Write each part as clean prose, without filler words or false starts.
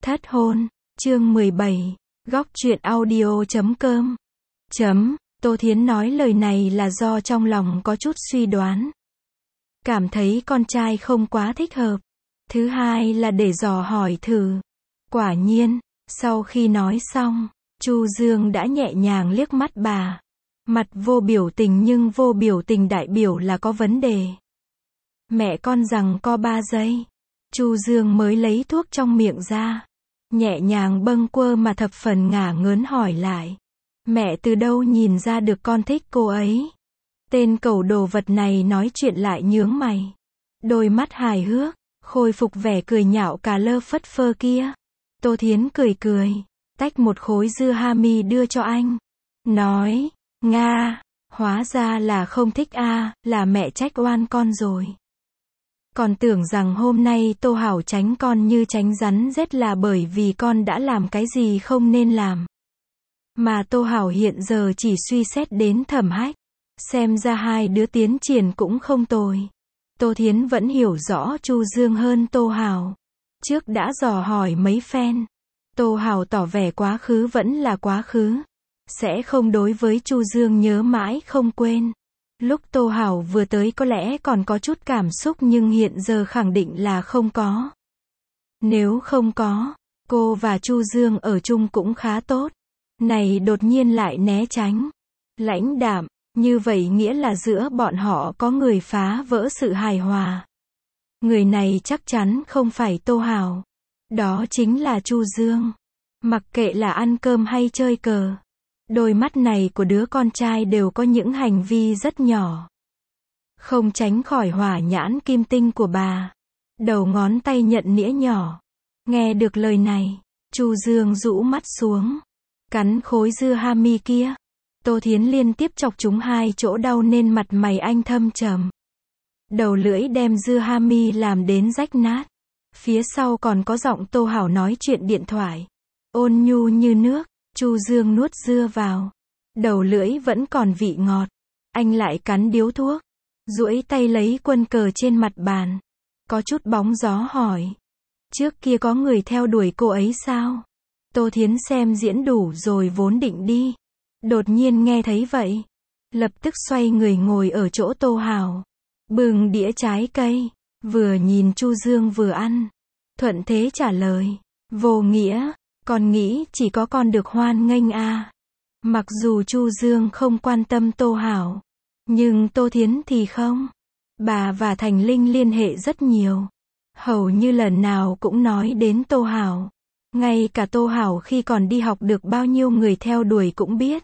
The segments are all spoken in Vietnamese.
Thất hôn, chương 17, góc truyện audio.com. Tô Thiến nói lời này là do trong lòng có chút suy đoán. Cảm thấy con trai không quá thích hợp. Thứ hai là để dò hỏi thử. Quả nhiên, sau khi nói xong, Chu Dương đã nhẹ nhàng liếc mắt bà. Mặt vô biểu tình nhưng vô biểu tình đại biểu là có vấn đề. Mẹ con rằng co 3 giây. Chu Dương mới lấy thuốc trong miệng ra. Nhẹ nhàng bâng quơ mà thập phần ngả ngớn hỏi lại. Mẹ từ đâu nhìn ra được con thích cô ấy? Tên cẩu đồ vật này nói chuyện lại nhướng mày. Đôi mắt hài hước, khôi phục vẻ cười nhạo cà lơ phất phơ kia. Tô Thiến cười, tách một khối dưa hami đưa cho anh. Nói, Nga, hóa ra là không thích a, là mẹ trách oan con rồi. Còn tưởng rằng hôm nay Tô Hảo tránh con như tránh rắn rết là bởi vì con đã làm cái gì không nên làm. Mà Tô Hảo hiện giờ chỉ suy xét đến Thẩm Hách. Xem ra hai đứa tiến triển cũng không tồi. Tô Thiến vẫn hiểu rõ Chu Dương hơn Tô Hảo. Trước đã dò hỏi mấy phen. Tô Hảo tỏ vẻ quá khứ vẫn là quá khứ. Sẽ không đối với Chu Dương nhớ mãi không quên. Lúc Tô Hảo vừa tới có lẽ còn có chút cảm xúc nhưng hiện giờ khẳng định là không có. Nếu không có, cô và Chu Dương ở chung cũng khá tốt. Này đột nhiên lại né tránh. Lãnh đạm, như vậy nghĩa là giữa bọn họ có người phá vỡ sự hài hòa. Người này chắc chắn không phải Tô Hảo. Đó chính là Chu Dương. Mặc kệ là ăn cơm hay chơi cờ. Đôi mắt này của đứa con trai đều có những hành vi rất nhỏ. Không tránh khỏi hỏa nhãn kim tinh của bà. Đầu ngón tay nhận nĩa nhỏ. Nghe được lời này, Chu Dương rũ mắt xuống. Cắn khối dưa hami kia. Tô Thiến liên tiếp chọc trúng hai chỗ đau nên mặt mày anh thâm trầm. Đầu lưỡi đem dưa hami làm đến rách nát. Phía sau còn có giọng Tô Hảo nói chuyện điện thoại. Ôn nhu như nước. Chu Dương nuốt dưa vào. Đầu lưỡi vẫn còn vị ngọt. Anh lại cắn điếu thuốc. Duỗi tay lấy quân cờ trên mặt bàn. Có chút bóng gió hỏi. Trước kia có người theo đuổi cô ấy sao? Tô Thiến xem diễn đủ rồi vốn định đi. Đột nhiên nghe thấy vậy. Lập tức xoay người ngồi ở chỗ Tô Hảo. Bưng đĩa trái cây. Vừa nhìn Chu Dương vừa ăn. Thuận thế trả lời. Vô nghĩa. Con nghĩ chỉ có con được hoan nghênh a. Mặc dù Chu Dương không quan tâm Tô Hảo. Nhưng Tô Thiến thì không. Bà và Thành Linh liên hệ rất nhiều. Hầu như lần nào cũng nói đến Tô Hảo. Ngay cả Tô Hảo khi còn đi học được bao nhiêu người theo đuổi cũng biết.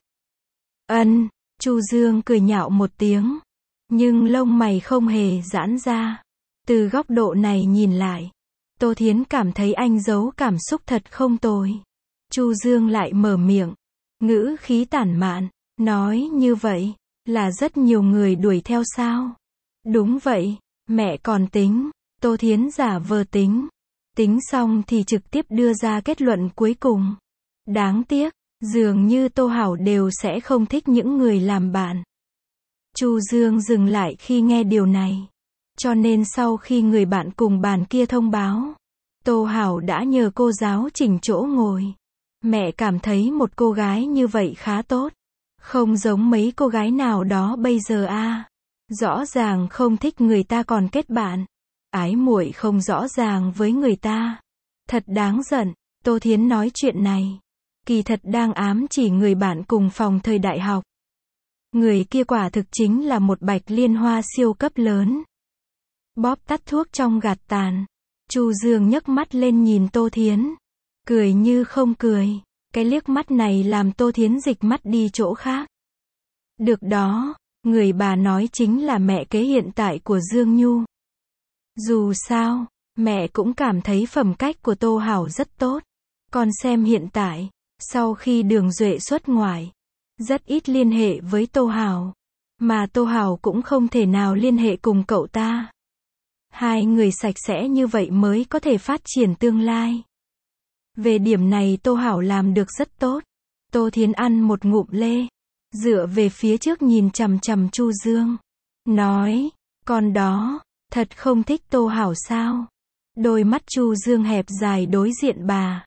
Chu Dương cười nhạo một tiếng. Nhưng lông mày không hề giãn ra. Từ góc độ này nhìn lại. Tô Thiến cảm thấy anh giấu cảm xúc thật không tồi. Chu Dương lại mở miệng. Ngữ khí tản mạn. Nói như vậy. Là rất nhiều người đuổi theo sao? Đúng vậy. Mẹ còn tính. Tô Thiến giả vờ tính. Tính xong thì trực tiếp đưa ra kết luận cuối cùng. Đáng tiếc. Dường như Tô Hảo đều sẽ không thích những người làm bạn. Chu Dương dừng lại khi nghe điều này. Cho nên sau khi người bạn cùng bàn kia thông báo. Tô Hảo đã nhờ cô giáo chỉnh chỗ ngồi. Mẹ cảm thấy một cô gái như vậy khá tốt. Không giống mấy cô gái nào đó bây giờ a. Rõ ràng không thích người ta còn kết bạn. Ái muội không rõ ràng với người ta. Thật đáng giận. Tô Thiến nói chuyện này. Kỳ thật đang ám chỉ người bạn cùng phòng thời đại học. Người kia quả thực chính là một bạch liên hoa siêu cấp lớn. Bóp tắt thuốc trong gạt tàn. Chu Dương nhấc mắt lên nhìn Tô Thiến. Cười như không cười. Cái liếc mắt này làm Tô Thiến dịch mắt đi chỗ khác. Được đó, người bà nói chính là mẹ kế hiện tại của Dương Nhu. Dù sao, mẹ cũng cảm thấy phẩm cách của Tô Hảo rất tốt. Còn xem hiện tại, sau khi Đường Duệ xuất ngoại, rất ít liên hệ với Tô Hảo. Mà Tô Hảo cũng không thể nào liên hệ cùng cậu ta. Hai người sạch sẽ như vậy mới có thể phát triển tương lai. Về điểm này Tô Hảo làm được rất tốt. Tô Thiến ăn một ngụm lê. Dựa về phía trước nhìn chằm chằm Chu Dương. Nói, con đó, thật không thích Tô Hảo sao? Đôi mắt Chu Dương hẹp dài đối diện bà.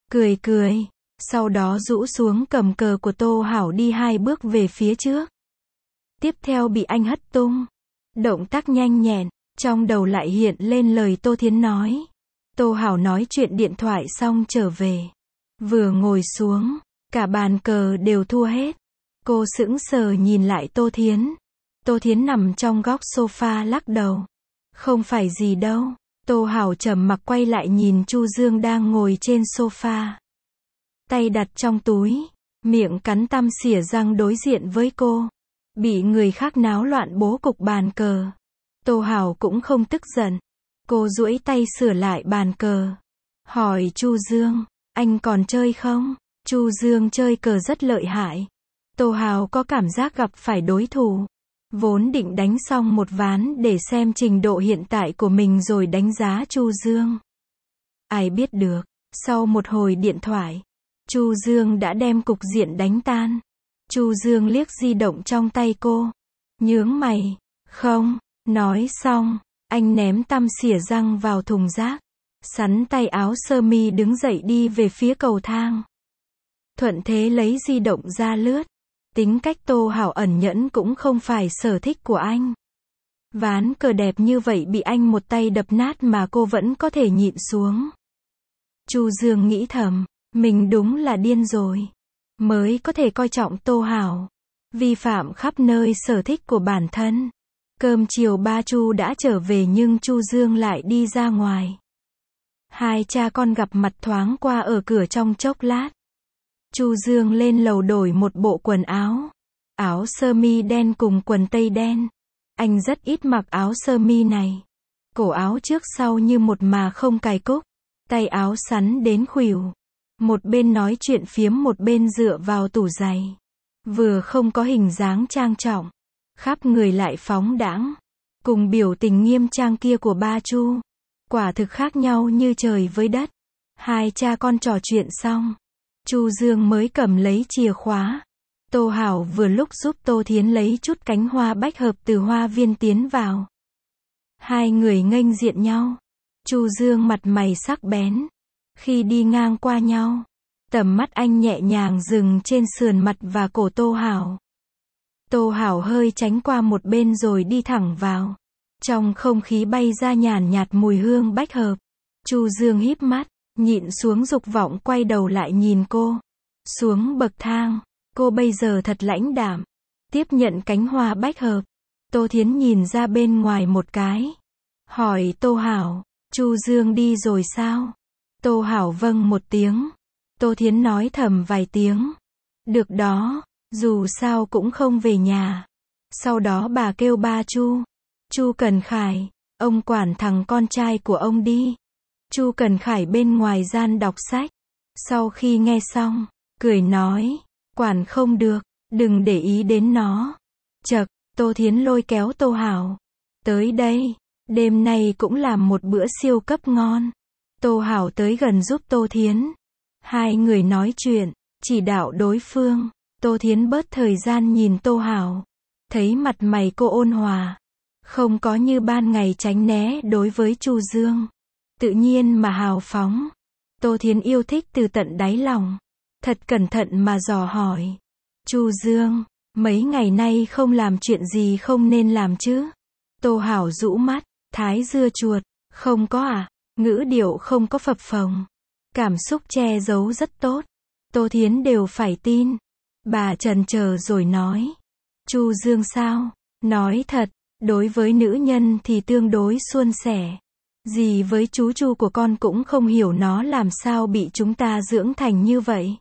cười cười. Sau đó rũ xuống cầm cờ của Tô Hảo đi 2 bước về phía trước. Tiếp theo bị anh hất tung. Động tác nhanh nhẹn, trong đầu lại hiện lên lời Tô Thiến nói. Tô Hảo nói chuyện điện thoại xong trở về. Vừa ngồi xuống, cả bàn cờ đều thua hết. Cô sững sờ nhìn lại Tô Thiến. Tô Thiến nằm trong góc sofa lắc đầu. Không phải gì đâu. Tô Hảo trầm mặc quay lại nhìn Chu Dương đang ngồi trên sofa. Tay đặt trong túi, miệng cắn tăm xỉa răng đối diện với cô. Bị người khác náo loạn bố cục bàn cờ. Tô Hảo cũng không tức giận. Cô duỗi tay sửa lại bàn cờ. Hỏi Chu Dương, anh còn chơi không? Chu Dương chơi cờ rất lợi hại. Tô Hảo có cảm giác gặp phải đối thủ. Vốn định đánh xong một ván để xem trình độ hiện tại của mình rồi đánh giá Chu Dương. Ai biết được, sau một hồi điện thoại, Chu Dương đã đem cục diện đánh tan. Chu Dương liếc di động trong tay cô. Nhướng mày. Không. Nói xong, anh ném tăm xỉa răng vào thùng rác. Sắn tay áo sơ mi đứng dậy đi về phía cầu thang. Thuận thế lấy di động ra lướt. Tính cách Tô Hảo ẩn nhẫn cũng không phải sở thích của anh. Ván cờ đẹp như vậy bị anh một tay đập nát mà cô vẫn có thể nhịn xuống. Chu Dương nghĩ thầm, mình đúng là điên rồi. Mới có thể coi trọng Tô Hảo. Vi phạm khắp nơi sở thích của bản thân. Cơm chiều ba Chu đã trở về nhưng Chu Dương lại đi ra ngoài. Hai cha con gặp mặt thoáng qua ở cửa trong chốc lát. Chu Dương lên lầu đổi một bộ quần áo. Áo sơ mi đen cùng quần tây đen. Anh rất ít mặc áo sơ mi này. Cổ áo trước sau như một mà không cài cúc. Tay áo sắn đến khuỷu. Một bên nói chuyện phiếm một bên dựa vào tủ giày. Vừa không có hình dáng trang trọng. Khắp người lại phóng đãng. Cùng biểu tình nghiêm trang kia của ba Chu. Quả thực khác nhau như trời với đất. Hai cha con trò chuyện xong. Chu Dương mới cầm lấy chìa khóa. Tô Hảo vừa lúc giúp Tô Thiến lấy chút cánh hoa bách hợp từ hoa viên tiến vào. Hai người nghênh diện nhau. Chu Dương mặt mày sắc bén. Khi đi ngang qua nhau, tầm mắt anh nhẹ nhàng dừng trên sườn mặt và cổ Tô Hảo. Tô Hảo hơi tránh qua một bên rồi đi thẳng vào. Trong không khí bay ra nhàn nhạt mùi hương bách hợp. Chu Dương híp mắt, nhịn xuống dục vọng quay đầu lại nhìn cô. Xuống bậc thang, cô bây giờ thật lãnh đạm. Tiếp nhận cánh hoa bách hợp. Tô Thiến nhìn ra bên ngoài một cái. Hỏi Tô Hảo, Chu Dương đi rồi sao? Tô Hảo vâng một tiếng. Tô Thiến nói thầm vài tiếng. Được đó, dù sao cũng không về nhà. Sau đó bà kêu ba Chu. Chu Cần Khải, ông quản thằng con trai của ông đi. Chu Cần Khải bên ngoài gian đọc sách. Sau khi nghe xong, cười nói, quản không được, đừng để ý đến nó. Chậc, Tô Thiến lôi kéo Tô Hảo. Tới đây, đêm nay cũng làm một bữa siêu cấp ngon. Tô Hảo tới gần giúp Tô Thiến. Hai người nói chuyện, chỉ đạo đối phương. Tô Thiến bớt thời gian nhìn Tô Hảo. Thấy mặt mày cô ôn hòa. Không có như ban ngày tránh né đối với Chu Dương. Tự nhiên mà hào phóng. Tô Thiến yêu thích từ tận đáy lòng. Thật cẩn thận mà dò hỏi. Chu Dương, mấy ngày nay không làm chuyện gì không nên làm chứ? Tô Hảo rũ mắt, thái dưa chuột. Không có à? Ngữ điệu không có phập phồng. Cảm xúc che giấu rất tốt. Tô Thiến đều phải tin. Bà chần chờ rồi nói. Chu Dương sao? Nói thật, đối với nữ nhân thì tương đối suôn sẻ. Dì với chú Chu của con cũng không hiểu nó làm sao bị chúng ta dưỡng thành như vậy.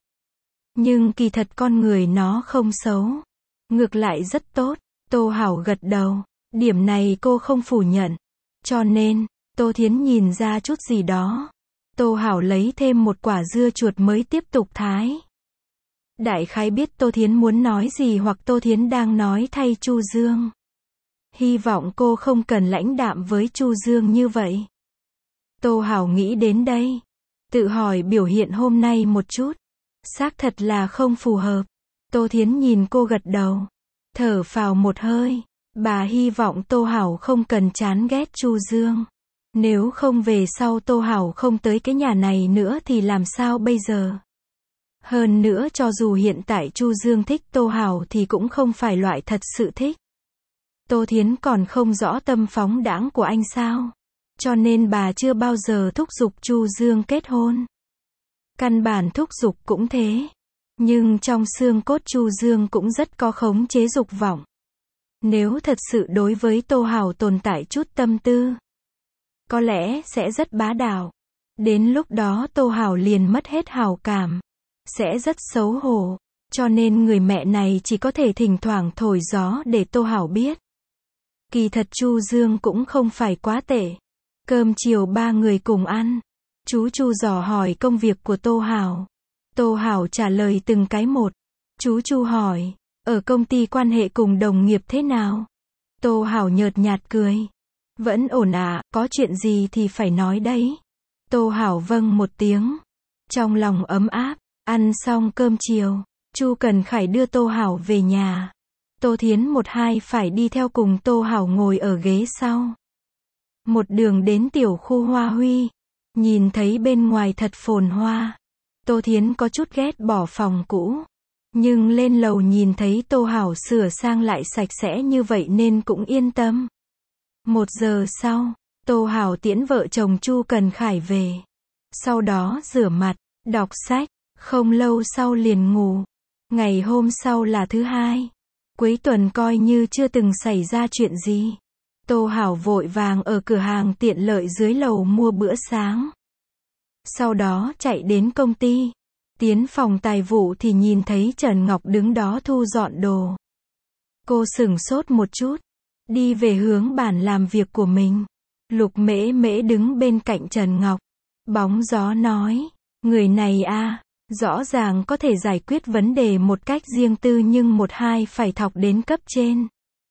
Nhưng kỳ thật con người nó không xấu. Ngược lại rất tốt. Tô Hảo gật đầu. Điểm này cô không phủ nhận. Cho nên, Tô Thiến nhìn ra chút gì đó. Tô Hảo lấy thêm một quả dưa chuột mới tiếp tục thái. Đại khái biết Tô Thiến muốn nói gì hoặc Tô Thiến đang nói thay Chu Dương. Hy vọng cô không cần lãnh đạm với Chu Dương như vậy. Tô Hảo nghĩ đến đây. Tự hỏi biểu hiện hôm nay một chút. Xác thật là không phù hợp. Tô Thiến nhìn cô gật đầu. Thở phào một hơi. Bà hy vọng Tô Hảo không cần chán ghét Chu Dương. Nếu không về sau Tô Hảo không tới cái nhà này nữa thì làm sao bây giờ? Hơn nữa cho dù hiện tại Chu Dương thích Tô Hảo thì cũng không phải loại thật sự thích. Tô Thiến còn không rõ tâm phóng đãng của anh sao? Cho nên bà chưa bao giờ thúc giục Chu Dương kết hôn. Căn bản thúc giục cũng thế. Nhưng trong xương cốt Chu Dương cũng rất có khống chế dục vọng. Nếu thật sự đối với Tô Hảo tồn tại chút tâm tư, có lẽ sẽ rất bá đạo. Đến lúc đó Tô Hảo liền mất hết hảo cảm. Sẽ rất xấu hổ. Cho nên người mẹ này chỉ có thể thỉnh thoảng thổi gió để Tô Hảo biết. Kỳ thật Chu Dương cũng không phải quá tệ. Cơm chiều ba người cùng ăn. Chú Chu dò hỏi công việc của Tô Hảo. Tô Hảo trả lời từng cái một. Chú Chu hỏi, ở công ty quan hệ cùng đồng nghiệp thế nào? Tô Hảo nhợt nhạt cười. Vẫn ổn ạ, có chuyện gì thì phải nói đấy. Tô Hảo vâng một tiếng. Trong lòng ấm áp, ăn xong cơm chiều, Chu Cần Khải đưa Tô Hảo về nhà. Tô Thiến một hai phải đi theo cùng Tô Hảo ngồi ở ghế sau. Một đường đến tiểu khu Hoa Huy. Nhìn thấy bên ngoài thật phồn hoa. Tô Thiến có chút ghét bỏ phòng cũ. Nhưng lên lầu nhìn thấy Tô Hảo sửa sang lại sạch sẽ như vậy nên cũng yên tâm. 1 giờ sau, Tô Hảo tiễn vợ chồng Chu Cần Khải về. Sau đó rửa mặt, đọc sách, không lâu sau liền ngủ. Ngày hôm sau là thứ hai. Cuối tuần coi như chưa từng xảy ra chuyện gì. Tô Hảo vội vàng ở cửa hàng tiện lợi dưới lầu mua bữa sáng. Sau đó chạy đến công ty. Tiến phòng tài vụ thì nhìn thấy Trần Ngọc đứng đó thu dọn đồ. Cô sửng sốt một chút. Đi về hướng bàn làm việc của mình. Lục Mễ Mễ đứng bên cạnh Trần Ngọc. Bóng gió nói. Người này rõ ràng có thể giải quyết vấn đề một cách riêng tư nhưng một hai phải thọc đến cấp trên.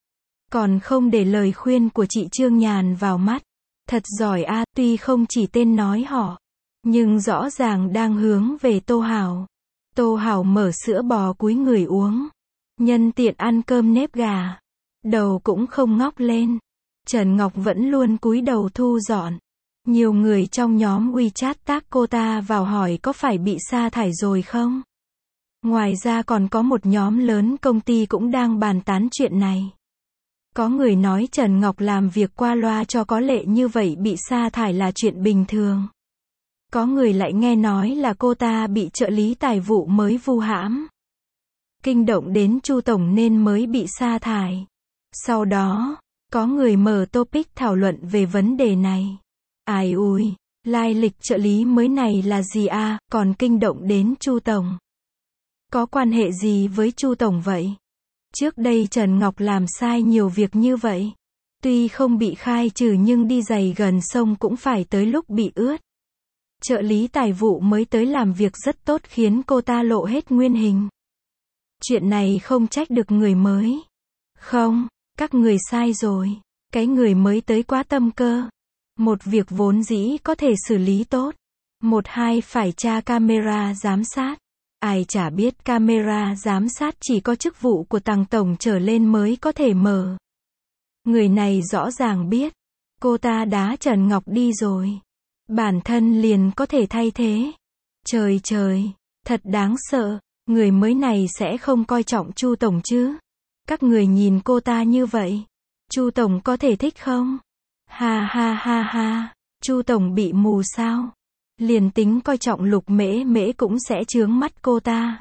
Còn không để lời khuyên của chị Trương Nhàn vào mắt. Thật giỏi tuy không chỉ tên nói họ. Nhưng rõ ràng đang hướng về Tô Hảo. Tô Hảo mở sữa bò cúi người uống. Nhân tiện ăn cơm nếp gà. Đầu cũng không ngóc lên. Trần Ngọc vẫn luôn cúi đầu thu dọn. Nhiều người trong nhóm WeChat tag cô ta vào hỏi có phải bị sa thải rồi không? Ngoài ra còn có một nhóm lớn công ty cũng đang bàn tán chuyện này. Có người nói Trần Ngọc làm việc qua loa cho có lệ như vậy bị sa thải là chuyện bình thường. Có người lại nghe nói là cô ta bị trợ lý tài vụ mới vu hãm. Kinh động đến Chu Tổng nên mới bị sa thải. Sau đó, có người mở topic thảo luận về vấn đề này. Ai ui, lai lịch trợ lý mới này là gì còn kinh động đến Chu Tổng. Có quan hệ gì với Chu Tổng vậy? Trước đây Trần Ngọc làm sai nhiều việc như vậy. Tuy không bị khai trừ nhưng đi giày gần sông cũng phải tới lúc bị ướt. Trợ lý tài vụ mới tới làm việc rất tốt khiến cô ta lộ hết nguyên hình. Chuyện này không trách được người mới. Không, các người sai rồi. Cái người mới tới quá tâm cơ. Một việc vốn dĩ có thể xử lý tốt. Một hai phải tra camera giám sát. Ai chả biết camera giám sát chỉ có chức vụ của Tằng Tổng trở lên mới có thể mở. Người này rõ ràng biết. Cô ta đá Trần Ngọc đi rồi. Bản thân liền có thể thay thế. Trời trời, thật đáng sợ. Người mới này sẽ không coi trọng Chu Tổng chứ? Các người nhìn cô ta như vậy. Chu Tổng có thể thích không? Ha ha ha ha. Chu Tổng bị mù sao? Liền tính coi trọng Lục Mễ Mễ cũng sẽ chướng mắt cô ta.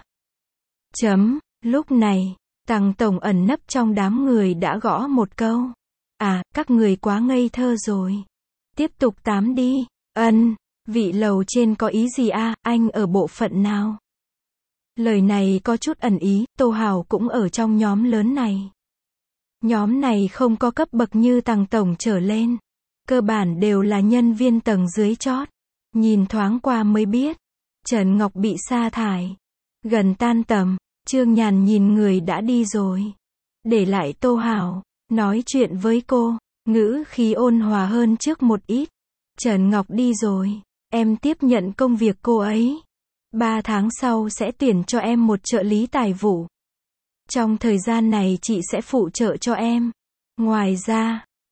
Lúc này, Tằng Tổng ẩn nấp trong đám người đã gõ một câu. Các người quá ngây thơ rồi. Tiếp tục tám đi. Vị lầu trên có ý gì anh ở bộ phận nào? Lời này có chút ẩn ý, Tô Hảo cũng ở trong nhóm lớn này. Nhóm này không có cấp bậc như Tằng Tổng trở lên. Cơ bản đều là nhân viên tầng dưới chót. Nhìn thoáng qua mới biết. Trần Ngọc bị sa thải. Gần tan tầm, Trương Nhàn nhìn người đã đi rồi. Để lại Tô Hảo, nói chuyện với cô, ngữ khí ôn hòa hơn trước một ít. Trần Ngọc đi rồi, em tiếp nhận công việc cô ấy. 3 tháng sau sẽ tuyển cho em một trợ lý tài vụ. Trong thời gian này chị sẽ phụ trợ cho em. Ngoài ra,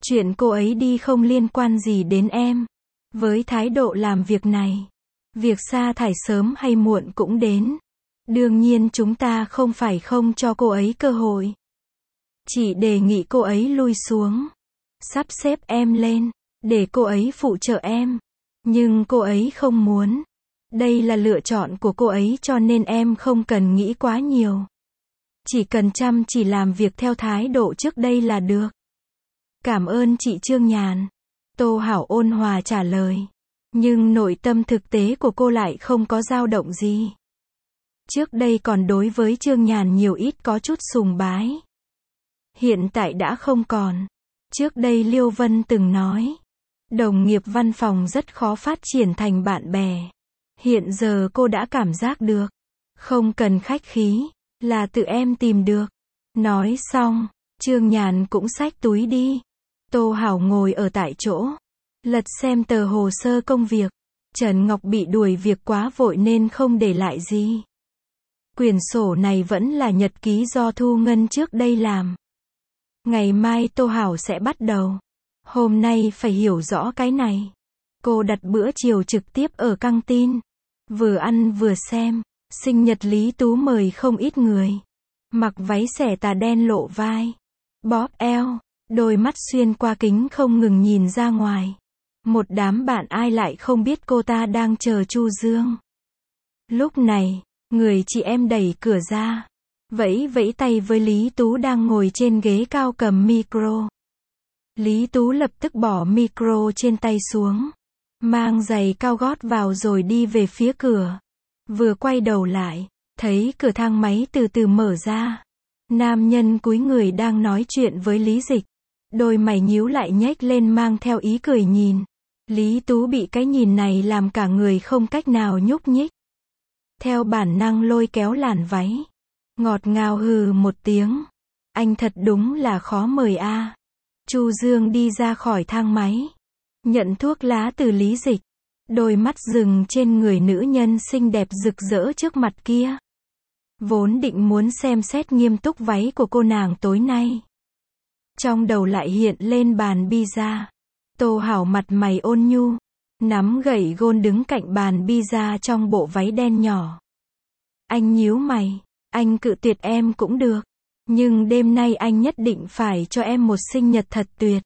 Chuyện cô ấy đi không liên quan gì đến em. Với thái độ làm việc này, việc sa thải sớm hay muộn cũng đến. Đương nhiên chúng ta không phải không cho cô ấy cơ hội. Chỉ đề nghị cô ấy lui xuống. Sắp xếp em lên, để cô ấy phụ trợ em. Nhưng cô ấy không muốn. Đây là lựa chọn của cô ấy cho nên em không cần nghĩ quá nhiều. Chỉ cần chăm chỉ làm việc theo thái độ trước đây là được. Cảm ơn chị Trương Nhàn. Tô Hảo ôn hòa trả lời. Nhưng nội tâm thực tế của cô lại không có dao động gì. Trước đây còn đối với Trương Nhàn nhiều ít có chút sùng bái. Hiện tại đã không còn. Trước đây Liêu Vân từng nói, đồng nghiệp văn phòng rất khó phát triển thành bạn bè. Hiện giờ cô đã cảm giác được. Không cần khách khí, là tự em tìm được. Nói xong, Trương Nhàn cũng xách túi đi. Tô Hảo ngồi ở tại chỗ, lật xem tờ hồ sơ công việc. Trần Ngọc bị đuổi việc quá vội nên không để lại gì. Quyển sổ này vẫn là nhật ký do Thu Ngân trước đây làm. Ngày mai Tô Hảo sẽ bắt đầu. Hôm nay phải hiểu rõ cái này. Cô đặt bữa chiều trực tiếp ở căng tin. Vừa ăn vừa xem. Sinh nhật Lý Tú mời không ít người. Mặc váy xẻ tà đen lộ vai. Bóp eo. Đôi mắt xuyên qua kính không ngừng nhìn ra ngoài. Một đám bạn ai lại không biết cô ta đang chờ Chu Dương. Lúc này, người chị em đẩy cửa ra. Vẫy vẫy tay với Lý Tú đang ngồi trên ghế cao cầm micro. Lý Tú lập tức bỏ micro trên tay xuống. Mang giày cao gót vào rồi đi về phía cửa. Vừa quay đầu lại, thấy cửa thang máy từ từ mở ra. Nam nhân cúi người đang nói chuyện với Lý Dịch. Đôi mày nhíu lại nhếch lên mang theo ý cười nhìn. Lý Tú bị cái nhìn này làm cả người không cách nào nhúc nhích. Theo bản năng lôi kéo làn váy. Ngọt ngào hừ một tiếng. Anh thật đúng là khó mời a. Chu Dương đi ra khỏi thang máy. Nhận thuốc lá từ Lý Dịch. Đôi mắt dừng trên người nữ nhân xinh đẹp rực rỡ trước mặt kia. Vốn định muốn xem xét nghiêm túc váy của cô nàng tối nay. Trong đầu lại hiện lên bàn pizza. Tô Hảo mặt mày ôn nhu. Nắm gậy gôn đứng cạnh bàn pizza trong bộ váy đen nhỏ. Anh nhíu mày. Anh cự tuyệt em cũng được. Nhưng đêm nay anh nhất định phải cho em một sinh nhật thật tuyệt.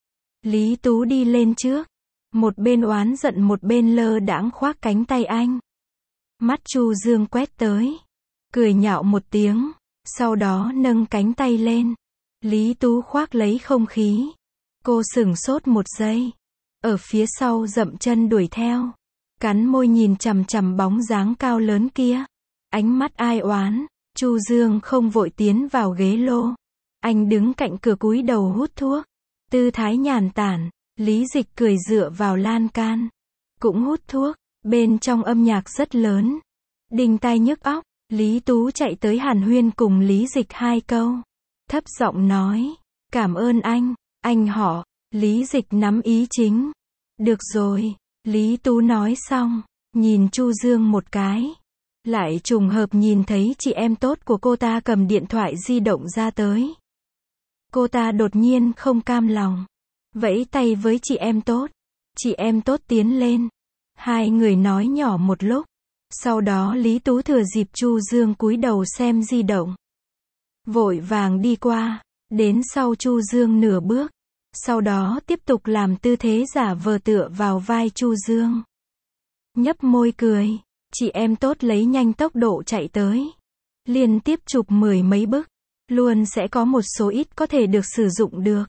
Lý Tú đi lên trước. Một bên oán giận một bên lơ đãng khoác cánh tay anh. Mắt Chu Dương quét tới. Cười nhạo một tiếng. Sau đó nâng cánh tay lên. Lý Tú khoác lấy không khí. Cô sửng sốt một giây. Ở phía sau dậm chân đuổi theo. Cắn môi nhìn chằm chằm bóng dáng cao lớn kia. Ánh mắt ai oán. Chu Dương không vội tiến vào ghế lô. Anh đứng cạnh cửa cúi đầu hút thuốc. Tư thái nhàn tản. Lý Dịch cười dựa vào lan can. Cũng hút thuốc. Bên trong âm nhạc rất lớn. Đinh tai nhức óc. Lý Tú chạy tới hàn huyên cùng Lý Dịch 2 câu. Thấp giọng nói. Cảm ơn anh họ. Lý Dịch nắm ý chính. Được rồi. Lý Tú nói xong. Nhìn Chu Dương một cái. Lại trùng hợp nhìn thấy chị em tốt của cô ta cầm điện thoại di động ra tới. Cô ta đột nhiên không cam lòng. Vẫy tay với chị em tốt. Chị em tốt tiến lên. Hai người nói nhỏ một lúc. Sau đó Lý Tú thừa dịp Chu Dương cúi đầu xem di động. Vội vàng đi qua. Đến sau Chu Dương nửa bước. Sau đó tiếp tục làm tư thế giả vờ tựa vào vai Chu Dương. Nhấp môi cười. Chị em tốt lấy nhanh tốc độ chạy tới. Liên tiếp chụp 10 mấy bức. Luôn sẽ có một số ít có thể được sử dụng được.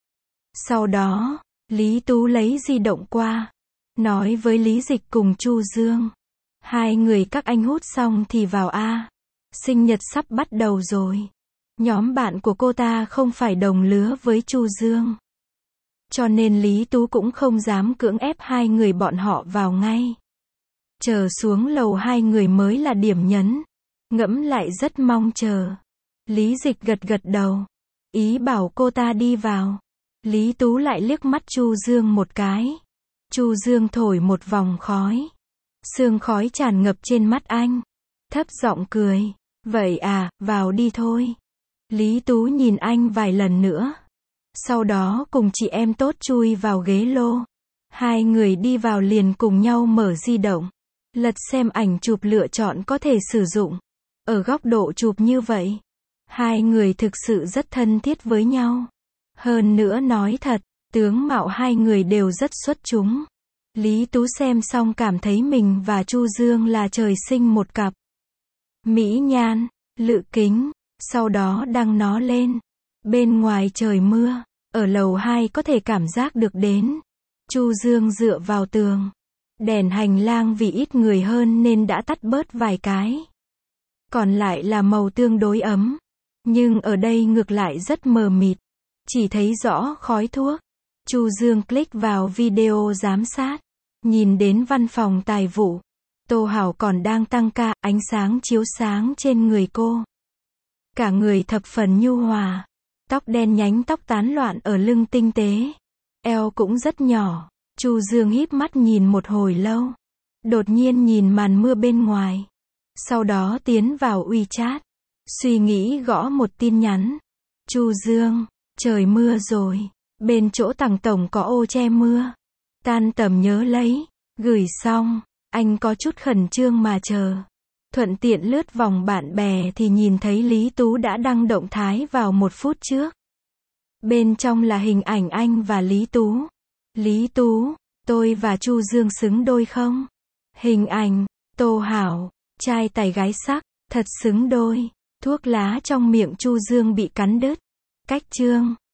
Sau đó, Lý Tú lấy di động qua. Nói với Lý Dịch cùng Chu Dương. Hai người các anh hút xong thì vào a. Sinh nhật sắp bắt đầu rồi. Nhóm bạn của cô ta không phải đồng lứa với Chu Dương. Cho nên Lý Tú cũng không dám cưỡng ép hai người bọn họ vào ngay. Chờ xuống lầu hai người mới là điểm nhấn. Ngẫm lại rất mong chờ. Lý Dịch gật gật đầu. Ý bảo cô ta đi vào. Lý Tú lại liếc mắt Chu Dương một cái. Chu Dương thổi một vòng khói. Sương khói tràn ngập trên mắt anh. Thấp giọng cười. Vậy à, vào đi thôi. Lý Tú nhìn anh vài lần nữa. Sau đó cùng chị em tốt chui vào ghế lô. Hai người đi vào liền cùng nhau mở di động. Lật xem ảnh chụp lựa chọn có thể sử dụng. Ở góc độ chụp như vậy, hai người thực sự rất thân thiết với nhau. Hơn nữa nói thật, tướng mạo hai người đều rất xuất chúng. Lý Tú xem xong cảm thấy mình và Chu Dương là trời sinh một cặp. Mỹ Nhan, Lự Kính, sau đó đăng nó lên. Bên ngoài trời mưa, ở lầu 2 có thể cảm giác được đến. Chu Dương dựa vào tường. Đèn hành lang vì ít người hơn nên đã tắt bớt vài cái. Còn lại là màu tương đối ấm. Nhưng ở đây ngược lại rất mờ mịt. Chỉ thấy rõ khói thuốc. Chu Dương click vào video giám sát. Nhìn đến văn phòng tài vụ. Tô Hảo còn đang tăng ca, ánh sáng chiếu sáng trên người cô. Cả người thập phần nhu hòa. Tóc đen nhánh, tóc tán loạn ở lưng tinh tế. Eo cũng rất nhỏ. Chu Dương híp mắt nhìn một hồi lâu. Đột nhiên nhìn màn mưa bên ngoài. Sau đó tiến vào WeChat. Suy nghĩ gõ một tin nhắn. Chu Dương, trời mưa rồi. Bên chỗ tầng tổng có ô che mưa. Tan tầm nhớ lấy. Gửi xong, anh có chút khẩn trương mà chờ. Thuận tiện lướt vòng bạn bè thì nhìn thấy Lý Tú đã đăng động thái vào 1 phút trước. Bên trong là hình ảnh anh và Lý Tú. Lý Tú, tôi và Chu Dương xứng đôi không? Hình ảnh, Tô Hảo, trai tài gái sắc, thật xứng đôi. Thuốc lá trong miệng Chu Dương bị cắn đứt. Cách chương